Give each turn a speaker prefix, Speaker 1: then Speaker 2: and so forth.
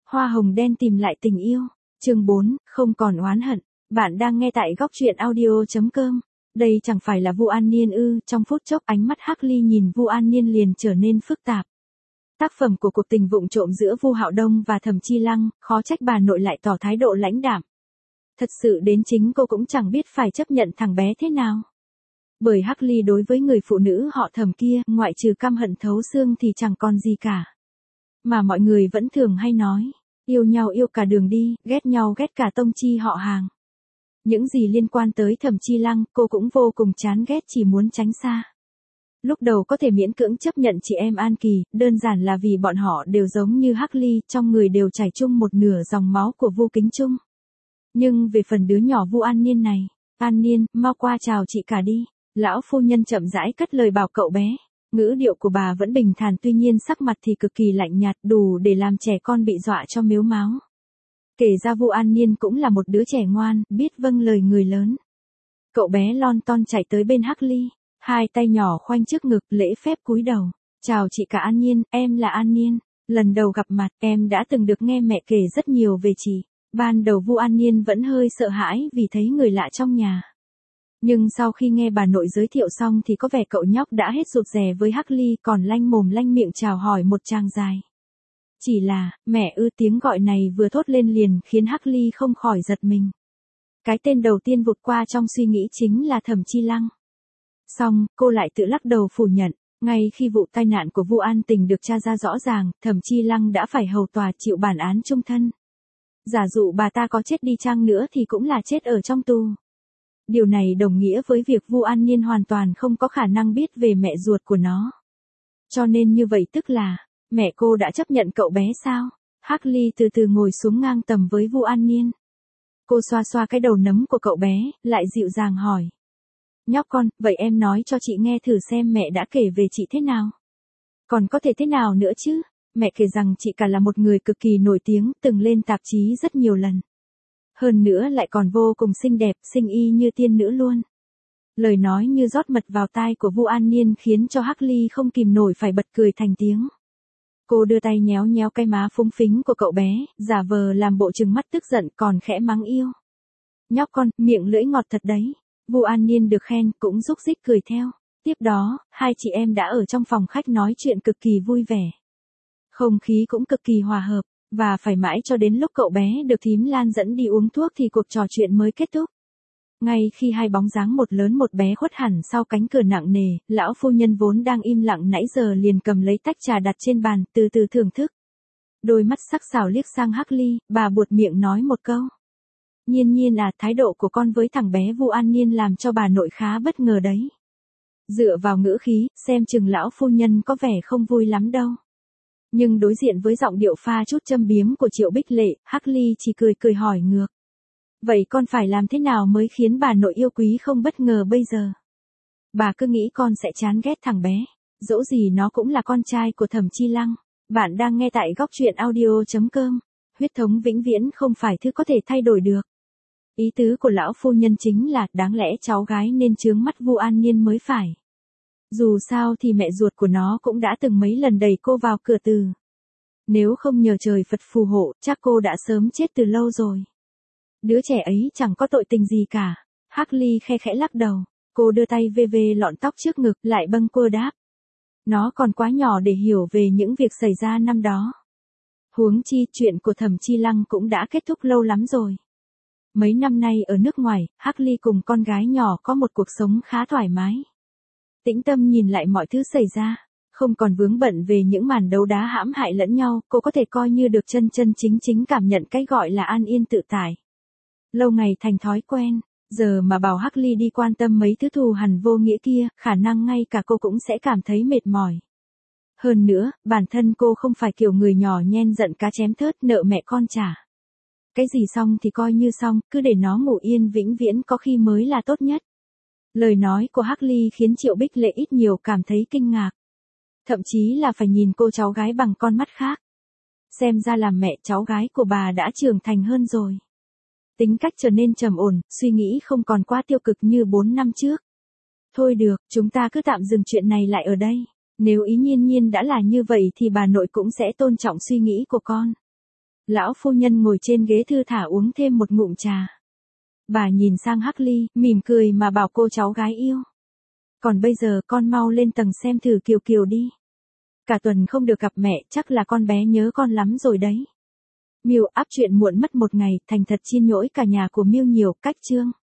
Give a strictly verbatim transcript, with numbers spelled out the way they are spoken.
Speaker 1: Hoa hồng đen tìm lại tình yêu. Chương bốn, không còn oán hận. Bạn đang nghe tại góc truyện audio chấm com. Đây chẳng phải là Vu An Niên ư? Trong phút chốc ánh mắt Hắc Ly nhìn Vu An Niên liền trở nên phức tạp. Tác phẩm của cuộc tình vụng trộm giữa Vu Hạo Đông và Thẩm Chi Lăng, khó trách bà nội lại tỏ thái độ lãnh đạm. Thật sự đến chính cô cũng chẳng biết phải chấp nhận thằng bé thế nào. Bởi Hắc Ly đối với người phụ nữ họ Thẩm kia, ngoại trừ căm hận thấu xương thì chẳng còn gì cả. Mà mọi người vẫn thường hay nói, yêu nhau yêu cả đường đi, ghét nhau ghét cả tông chi họ hàng. Những gì liên quan tới Thẩm Chi Lăng, cô cũng vô cùng chán ghét, chỉ muốn tránh xa. Lúc đầu có thể miễn cưỡng chấp nhận chị em An Kỳ, đơn giản là vì bọn họ đều giống như Hắc Ly, trong người đều chảy chung một nửa dòng máu của Vu Kính Trung. Nhưng về phần đứa nhỏ Vu An Niên này, An Niên, mau qua chào chị cả đi. Lão phu nhân chậm rãi cất lời bảo cậu bé. Ngữ điệu của bà vẫn bình thản, tuy nhiên sắc mặt thì cực kỳ lạnh nhạt, đủ để làm trẻ con bị dọa cho mếu máo. Kể ra Vu An Niên cũng là một đứa trẻ ngoan, biết vâng lời người lớn. Cậu bé lon ton chạy tới bên Hắc Ly, hai tay nhỏ khoanh trước ngực, lễ phép cúi đầu. Chào chị cả An Niên, em là An Niên. Lần đầu gặp mặt, em đã từng được nghe mẹ kể rất nhiều về chị. Ban đầu Vu An Niên vẫn hơi sợ hãi vì thấy người lạ trong nhà. Nhưng sau khi nghe bà nội giới thiệu xong thì có vẻ cậu nhóc đã hết rụt rè với Hắc Ly, còn lanh mồm lanh miệng chào hỏi một tràng dài. Chỉ là, mẹ ư, tiếng gọi này vừa thốt lên liền khiến Hắc Ly không khỏi giật mình. Cái tên đầu tiên vụt qua trong suy nghĩ chính là Thẩm Chi Lăng. Xong, cô lại tự lắc đầu phủ nhận, ngay khi vụ tai nạn của Vu An Tình được tra ra rõ ràng, Thẩm Chi Lăng đã phải hầu tòa chịu bản án chung thân. Giả dụ bà ta có chết đi chăng nữa thì cũng là chết ở trong tù. Điều này đồng nghĩa với việc Vu An Niên hoàn toàn không có khả năng biết về mẹ ruột của nó. Cho nên như vậy tức là, mẹ cô đã chấp nhận cậu bé sao? Hắc Ly từ từ ngồi xuống ngang tầm với Vu An Niên. Cô xoa xoa cái đầu nấm của cậu bé, lại dịu dàng hỏi. Nhóc con, vậy em nói cho chị nghe thử xem mẹ đã kể về chị thế nào? Còn có thể thế nào nữa chứ? Mẹ kể rằng chị cả là một người cực kỳ nổi tiếng, từng lên tạp chí rất nhiều lần. Hơn nữa lại còn vô cùng xinh đẹp, xinh y như tiên nữ luôn. Lời nói như rót mật vào tai của Vu An Niên khiến cho Hắc Ly không kìm nổi phải bật cười thành tiếng. Cô đưa tay nhéo nhéo cái má phúng phính của cậu bé, giả vờ làm bộ trừng mắt tức giận còn khẽ mắng yêu. Nhóc con, miệng lưỡi ngọt thật đấy. Vu An Niên được khen cũng rúc rích cười theo. Tiếp đó, hai chị em đã ở trong phòng khách nói chuyện cực kỳ vui vẻ. Không khí cũng cực kỳ hòa hợp. Và phải mãi cho đến lúc cậu bé được thím Lan dẫn đi uống thuốc thì cuộc trò chuyện mới kết thúc. Ngay khi hai bóng dáng một lớn một bé khuất hẳn sau cánh cửa nặng nề, lão phu nhân vốn đang im lặng nãy giờ liền cầm lấy tách trà đặt trên bàn, từ từ thưởng thức. Đôi mắt sắc sảo liếc sang Hắc Ly, bà buột miệng nói một câu. Nhiên Nhiên à, thái độ của con với thằng bé Vu An Niên làm cho bà nội khá bất ngờ đấy. Dựa vào ngữ khí, xem chừng lão phu nhân có vẻ không vui lắm đâu. Nhưng đối diện với giọng điệu pha chút châm biếm của Triệu Bích Lệ, Hắc Ly chỉ cười cười hỏi ngược. Vậy con phải làm thế nào mới khiến bà nội yêu quý không bất ngờ bây giờ? Bà cứ nghĩ con sẽ chán ghét thằng bé, dẫu gì nó cũng là con trai của Thẩm Chi Lăng. Bạn đang nghe tại góc truyện audio chấm com. Huyết thống vĩnh viễn không phải thứ có thể thay đổi được. Ý tứ của lão phu nhân chính là, đáng lẽ cháu gái nên chướng mắt Vu An Niên mới phải. Dù sao thì mẹ ruột của nó cũng đã từng mấy lần đẩy cô vào cửa từ. Nếu không nhờ trời Phật phù hộ, chắc cô đã sớm chết từ lâu rồi. Đứa trẻ ấy chẳng có tội tình gì cả. Hắc Ly khe khẽ lắc đầu. Cô đưa tay vê vê lọn tóc trước ngực, lại bâng quơ đáp. Nó còn quá nhỏ để hiểu về những việc xảy ra năm đó. Huống chi, chuyện của Thẩm Chi Lăng cũng đã kết thúc lâu lắm rồi. Mấy năm nay ở nước ngoài, Hắc Ly cùng con gái nhỏ có một cuộc sống khá thoải mái. Tĩnh tâm nhìn lại mọi thứ xảy ra, không còn vướng bận về những màn đấu đá hãm hại lẫn nhau, cô có thể coi như được chân chân chính chính cảm nhận cái gọi là an yên tự tại. Lâu ngày thành thói quen, giờ mà bảo Hắc Ly đi quan tâm mấy thứ thù hằn vô nghĩa kia, khả năng ngay cả cô cũng sẽ cảm thấy mệt mỏi. Hơn nữa, bản thân cô không phải kiểu người nhỏ nhen giận cá chém thớt nợ mẹ con trả. Cái gì xong thì coi như xong, cứ để nó ngủ yên vĩnh viễn có khi mới là tốt nhất. Lời nói của Hắc Ly khiến Triệu Bích Lệ ít nhiều cảm thấy kinh ngạc. Thậm chí là phải nhìn cô cháu gái bằng con mắt khác. Xem ra làm mẹ cháu gái của bà đã trưởng thành hơn rồi. Tính cách trở nên trầm ổn, suy nghĩ không còn quá tiêu cực như bốn năm trước. Thôi được, chúng ta cứ tạm dừng chuyện này lại ở đây. Nếu ý Nhiên Nhiên đã là như vậy thì bà nội cũng sẽ tôn trọng suy nghĩ của con. Lão phu nhân ngồi trên ghế thư thả uống thêm một ngụm trà. Bà nhìn sang Hắc Ly, mỉm cười mà bảo cô cháu gái yêu. Còn bây giờ con mau lên tầng xem thử Kiều Kiều đi. Cả tuần không được gặp mẹ, chắc là con bé nhớ con lắm rồi đấy. Miu Up truyện muộn mất một ngày, thành thật xin lỗi cả nhà của Miu nhiều, cách chương.